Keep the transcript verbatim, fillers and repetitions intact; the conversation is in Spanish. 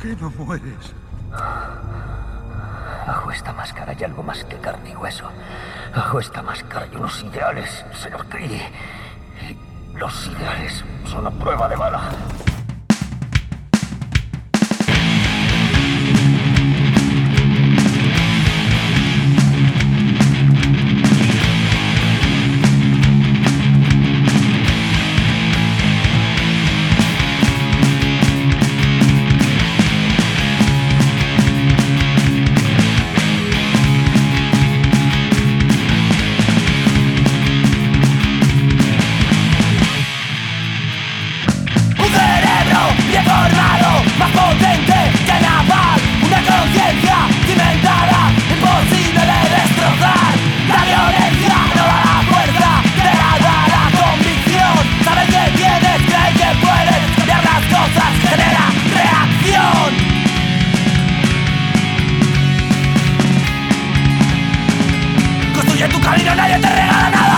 qué no mueres? Bajo esta máscara hay algo más que carne y hueso. Bajo esta máscara hay unos ideales, señor Creedy. Y los ideales son a prueba de bala. Más potente que naval, una conciencia cimentada, imposible de destrozar. La violencia no da la fuerza, te la da la convicción. Sabes que tienes, crees que puedes cambiar las cosas, genera reacción. Construye tu camino, nadie te regala nada.